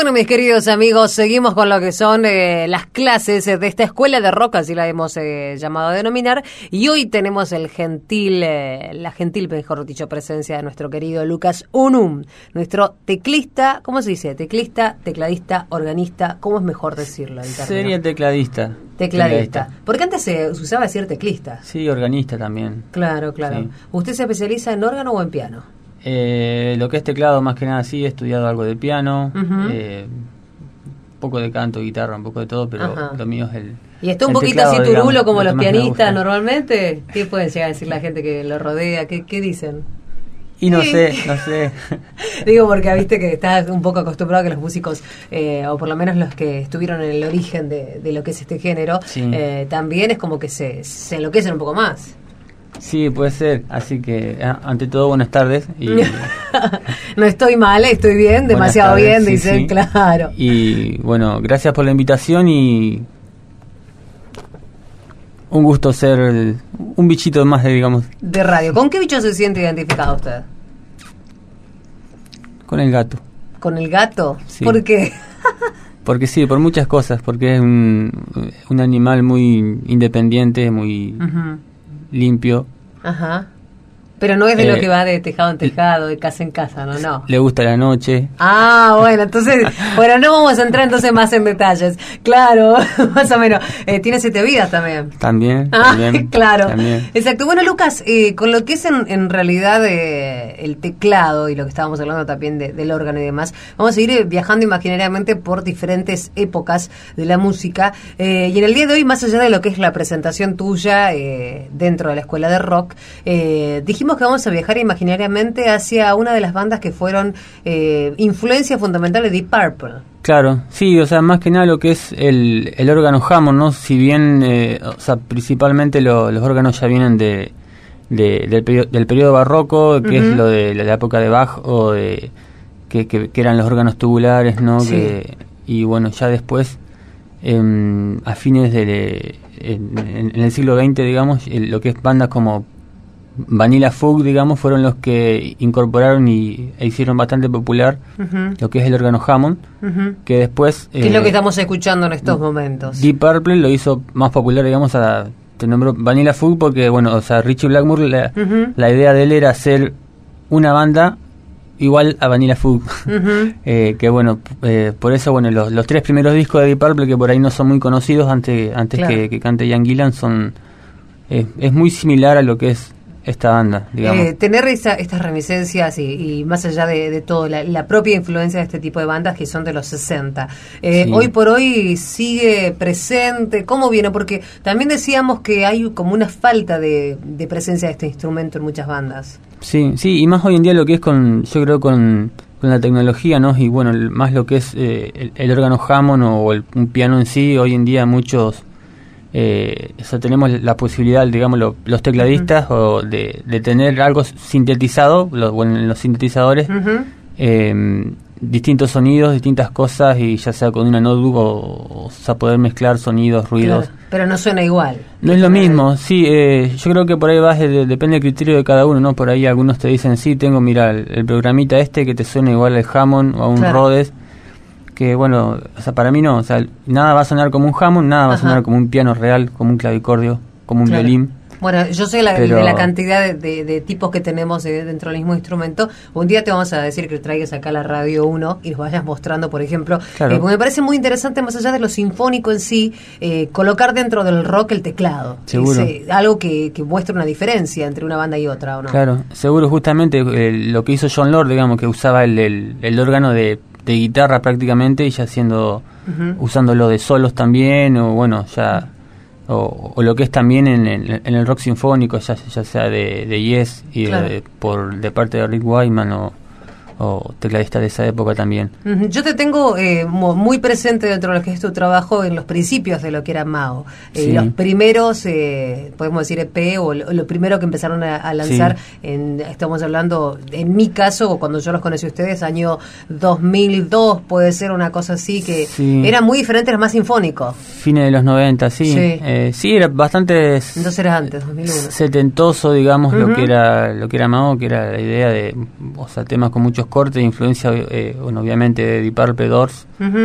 Bueno, mis queridos amigos, seguimos con lo que son las clases de esta escuela de rock, así la hemos llamado a denominar, y hoy tenemos la gentil, mejor dicho, presencia de nuestro querido Lucas Unum, nuestro teclista, ¿cómo se dice? Teclista, tecladista, organista, ¿cómo es mejor decirlo? Sería tecladista. Tecladista. Porque antes se usaba decir teclista. Sí, organista también. Claro. Sí. ¿Usted se especializa en órgano o en piano? Lo que es teclado, más que nada, sí, he estudiado algo de piano, un poco de canto, guitarra, un poco de todo, pero lo mío es el... ¿Y está un poquito así turulo como los pianistas normalmente? ¿Qué pueden llegar a decir la gente que lo rodea? ¿Qué dicen? Y no sé. Digo, porque viste que estás un poco acostumbrado a que los músicos, o por lo menos los que estuvieron en el origen de lo que es este género, sí. También es como que se enloquecen un poco más. Sí, puede ser. Así que, ante todo, buenas tardes. Y no estoy mal, estoy bien, demasiado tardes, bien, sí, dicen, sí. Claro. Y bueno, gracias por la invitación y un gusto ser un bichito más de radio. ¿Con qué bicho se siente identificado usted? Con el gato. ¿Con el gato? Sí. ¿Por qué? Porque sí, por muchas cosas, porque es un animal muy independiente, muy limpio. Ajá. Pero no es de lo que va de tejado en tejado, de casa en casa, no. Le gusta la noche. Ah, bueno, entonces, no vamos a entrar entonces más en detalles. Claro, más o menos. Tiene 7 vidas también. También. Claro. También. Exacto. Bueno, Lucas, con lo que es en realidad el teclado y lo que estábamos hablando también del órgano y demás, vamos a ir viajando imaginariamente por diferentes épocas de la música. Y en el día de hoy, más allá de lo que es la presentación tuya dentro de la escuela de rock, dijimos que vamos a viajar imaginariamente hacia una de las bandas que fueron influencia fundamental de Deep Purple. Claro, sí, o sea, más que nada lo que es el órgano Hammond, ¿no? Si bien, principalmente los órganos ya vienen del periodo barroco, que es lo de la época de Bach, o de que eran los órganos tubulares, ¿no? Sí. Y bueno, ya después, a fines en el siglo XX, digamos, lo que es bandas como Vanilla Fudge, digamos, fueron los que incorporaron e hicieron bastante popular lo que es el órgano Hammond, que después... ¿Qué es lo que estamos escuchando en estos momentos? Deep Purple lo hizo más popular, digamos, te nombró Vanilla Fudge porque, bueno, o sea, Ritchie Blackmore, la idea de él era hacer una banda igual a Vanilla Fudge. Que bueno, por eso, bueno, los 3 primeros discos de Deep Purple, que por ahí no son muy conocidos, antes claro, que cante Ian Gillan, es muy similar a lo que es esta banda, digamos. Tener estas reminiscencias y más allá de todo, la propia influencia de este tipo de bandas que son de los 60. Sí. Hoy por hoy sigue presente. ¿Cómo viene? Porque también decíamos que hay como una falta de presencia de este instrumento en muchas bandas. Sí, y más hoy en día lo que es yo creo con la tecnología, ¿no? Y bueno, más lo que es el órgano Hammond o un piano en sí, hoy en día muchos... tenemos la posibilidad, digamos, los tecladistas o de tener algo sintetizado, en los sintetizadores, distintos sonidos, distintas cosas, y ya sea con una notebook o sea, poder mezclar sonidos, ruidos. Claro, pero no suena igual. No es lo mismo, sí, yo creo que por ahí depende del criterio de cada uno, ¿no? Por ahí algunos te dicen, sí, mira, el programita que te suena igual al Hammond o a un Rhodes, que bueno, o sea, para mí no, o sea, nada va a sonar como un Hammond, nada va a sonar como un piano real, como un clavicordio, como un violín. Bueno, yo sé de la cantidad de tipos que tenemos dentro del mismo instrumento. Un día te vamos a decir que traigas acá la Radio 1 y nos vayas mostrando, por ejemplo, porque me parece muy interesante, más allá de lo sinfónico en sí, colocar dentro del rock el teclado. Seguro. Algo que muestra una diferencia entre una banda y otra, ¿o no? Claro, seguro, justamente lo que hizo Jon Lord, digamos, que usaba el órgano de guitarra prácticamente, y ya usándolo de solos también, o bueno, ya o lo que es también en el rock sinfónico, ya sea de Yes y claro, de parte de Rick Wakeman o tecladista de esa época también. Yo te tengo muy presente dentro de lo que es tu trabajo en los principios de lo que era Mao. Sí. Los primeros, podemos decir EP, o lo primero que empezaron a lanzar, sí, estamos hablando, en mi caso, cuando yo los conocí a ustedes, año 2002, puede ser una cosa así, que sí, era muy diferente, era más sinfónico. Fines de los 90, sí. Sí, era bastante... Entonces era antes, 2001. Setentoso, digamos, lo que era Mao, que era la idea de, o sea, temas con muchos cortes de influencia, bueno, obviamente de Deep Purple, Doors,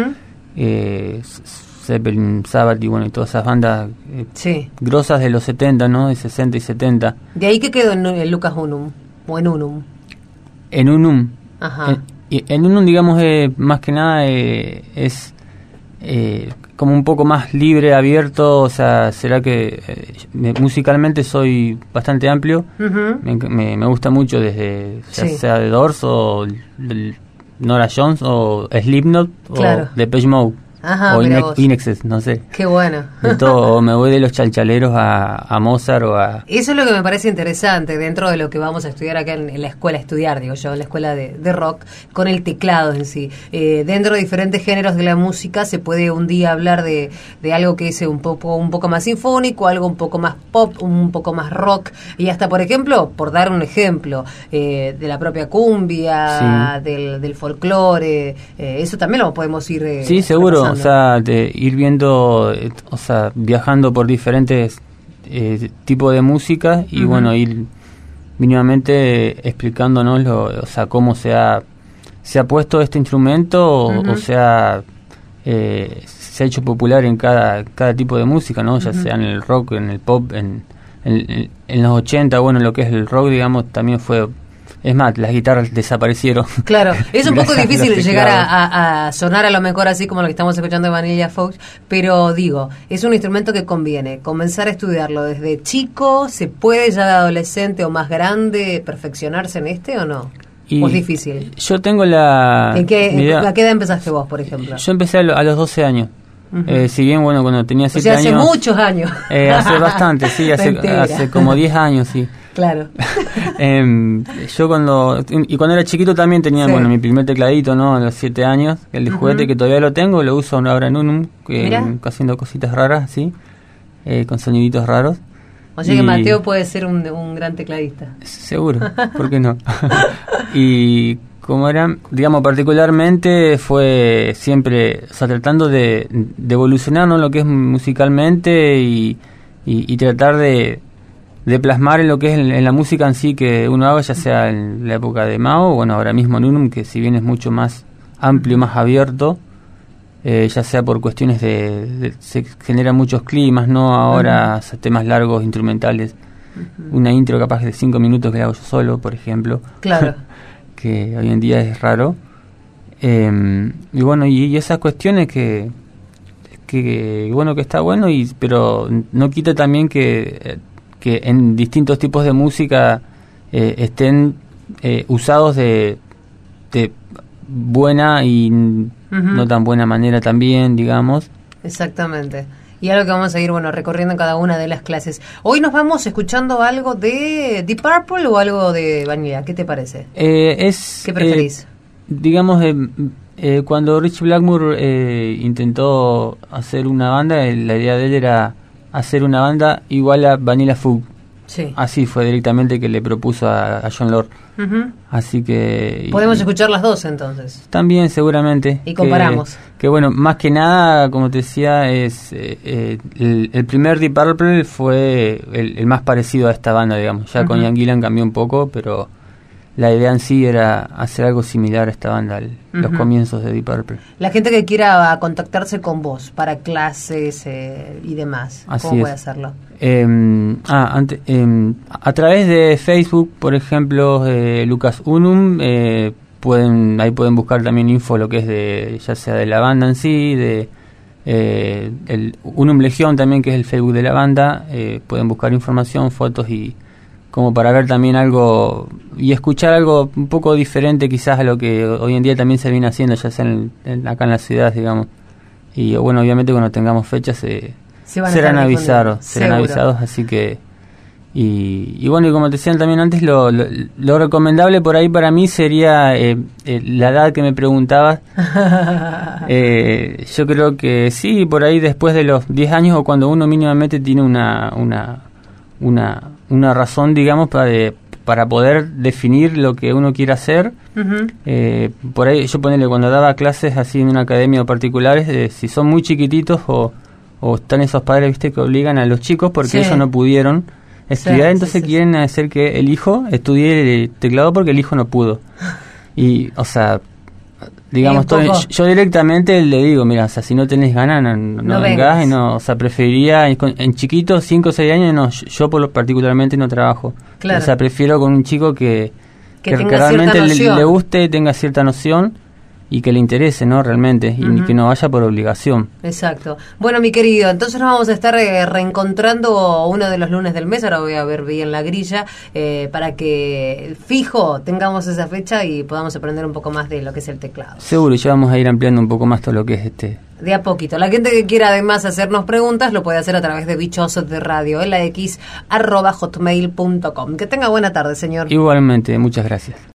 Zeppelin, Sabbath y bueno, y todas esas bandas grosas de los 70, ¿no? De 60 y 70. ¿De ahí qué quedó en Lucas Unum? ¿O en Unum? En Unum. Ajá. En Unum, digamos, más que nada es como un poco más libre, abierto, o sea, será que musicalmente soy bastante amplio, me gusta mucho desde, ya sea de Doors o Nora Jones o Slipknot o Depeche Mode. Ajá, o Inexes, no sé. Qué bueno. De todo, o me voy de los chalchaleros a Mozart o a... Eso es lo que me parece interesante dentro de lo que vamos a estudiar acá en la escuela, digo yo, en la escuela de rock, con el teclado en sí. Dentro de diferentes géneros de la música se puede un día hablar de algo que es un poco más sinfónico, algo un poco más pop, un poco más rock, y hasta, por ejemplo, por dar un ejemplo, de la propia cumbia, del folclore, eso también lo podemos ir sí, seguro. O sea, de ir viendo, o sea, viajando por diferentes tipos de música y bueno, ir mínimamente explicándonos, o sea, cómo se ha puesto este instrumento o sea, se ha hecho popular en cada tipo de música, ¿no? Ya sea en el rock, en el pop, en los 80, bueno, lo que es el rock, digamos, también fue... Es más, las guitarras desaparecieron. Claro, es un poco difícil llegar a sonar a lo mejor así como lo que estamos escuchando de Vanilla Fox, pero digo, es un instrumento que conviene comenzar a estudiarlo desde chico. ¿Se puede ya de adolescente o más grande perfeccionarse en o no? ¿O es difícil? Yo tengo la... ¿A qué edad empezaste vos, por ejemplo? Yo empecé a los 12 años. Si bien, bueno, cuando tenía 7 años... hace muchos años. Hace bastante, sí, hace como 10 años, sí. Claro. Yo cuando era chiquito también tenía, bueno, mi primer tecladito, ¿no? A los 7 años, el de juguete, que todavía lo tengo, lo uso ahora en Unum, haciendo cositas raras, ¿sí? Con soniditos raros. O sea que Mateo puede ser un gran tecladista. Seguro, ¿por qué no? Y como era, digamos, particularmente fue siempre, o sea, tratando de evolucionar, ¿no? Lo que es musicalmente y tratar de plasmar en lo que es en la música en sí que uno haga, ya sea en la época de Mao, bueno, ahora mismo en Unum, que si bien es mucho más amplio, más abierto, ya sea por cuestiones se generan muchos climas, ¿no? Ahora temas largos, instrumentales, una intro capaz de 5 minutos que la hago yo solo, por ejemplo. Claro. Que hoy en día es raro. Y bueno, y esas cuestiones que bueno, que está bueno, pero no quita también que en distintos tipos de música estén usados de buena y no tan buena manera también, digamos. Exactamente. Y algo que vamos a ir, bueno, recorriendo en cada una de las clases. Hoy nos vamos escuchando algo de Deep Purple o algo de Vanilla. ¿Qué te parece? ¿Qué preferís? Digamos, cuando Richie Blackmore intentó hacer una banda, la idea de él era hacer una banda igual a Vanilla Fudge. Sí. Así fue directamente que le propuso a Jon Lord. Así que... Podemos escuchar las dos entonces. También, seguramente. Y comparamos. Que bueno, más que nada, como te decía, es el primer Deep Purple fue el más parecido a esta banda, digamos. Ya con Ian Gillan cambió un poco, pero la idea en sí era hacer algo similar a esta banda, los comienzos de Deep Purple. La gente que quiera contactarse con vos para clases y demás, ¿cómo puede hacerlo? A través de Facebook, por ejemplo, Lucas Unum, ahí pueden buscar también info, lo que es ya sea de la banda en sí, de el Unum Legión también, que es el Facebook de la banda. Pueden buscar información, fotos y como para ver también algo y escuchar algo un poco diferente quizás a lo que hoy en día también se viene haciendo, ya sea acá en la ciudad, digamos. Y bueno, obviamente cuando tengamos fechas serán avisados, así que y bueno, y como te decían también antes, lo recomendable por ahí para mí sería la edad que me preguntabas. Yo creo que sí, por ahí después de los 10 años o cuando uno mínimamente tiene una razón, digamos, para poder definir lo que uno quiere hacer. Por ahí yo cuando daba clases así en una academia o particulares, si son muy chiquititos o están esos padres, viste, que obligan a los chicos porque ellos no pudieron estudiar, entonces quieren hacer que el hijo estudie el teclado porque el hijo no pudo. Y, o sea, digamos, yo directamente le digo, mira, o sea, si no tenés ganas, no vengas, y no, o sea, preferiría, en chiquitos, 5 o 6 años, no, yo particularmente no trabajo. Claro. O sea, prefiero con un chico que realmente le guste, tenga cierta noción y que le interese, ¿no? Realmente, y que no vaya por obligación. Exacto. Bueno, mi querido, entonces nos vamos a estar reencontrando uno de los lunes del mes, ahora voy a ver bien la grilla, para que fijo tengamos esa fecha y podamos aprender un poco más de lo que es el teclado. Seguro, ya vamos a ir ampliando un poco más todo lo que es de a poquito. La gente que quiera además hacernos preguntas lo puede hacer a través de Bichos de Radio, en la x@hotmail.com. Que tenga buena tarde, señor. Igualmente, muchas gracias.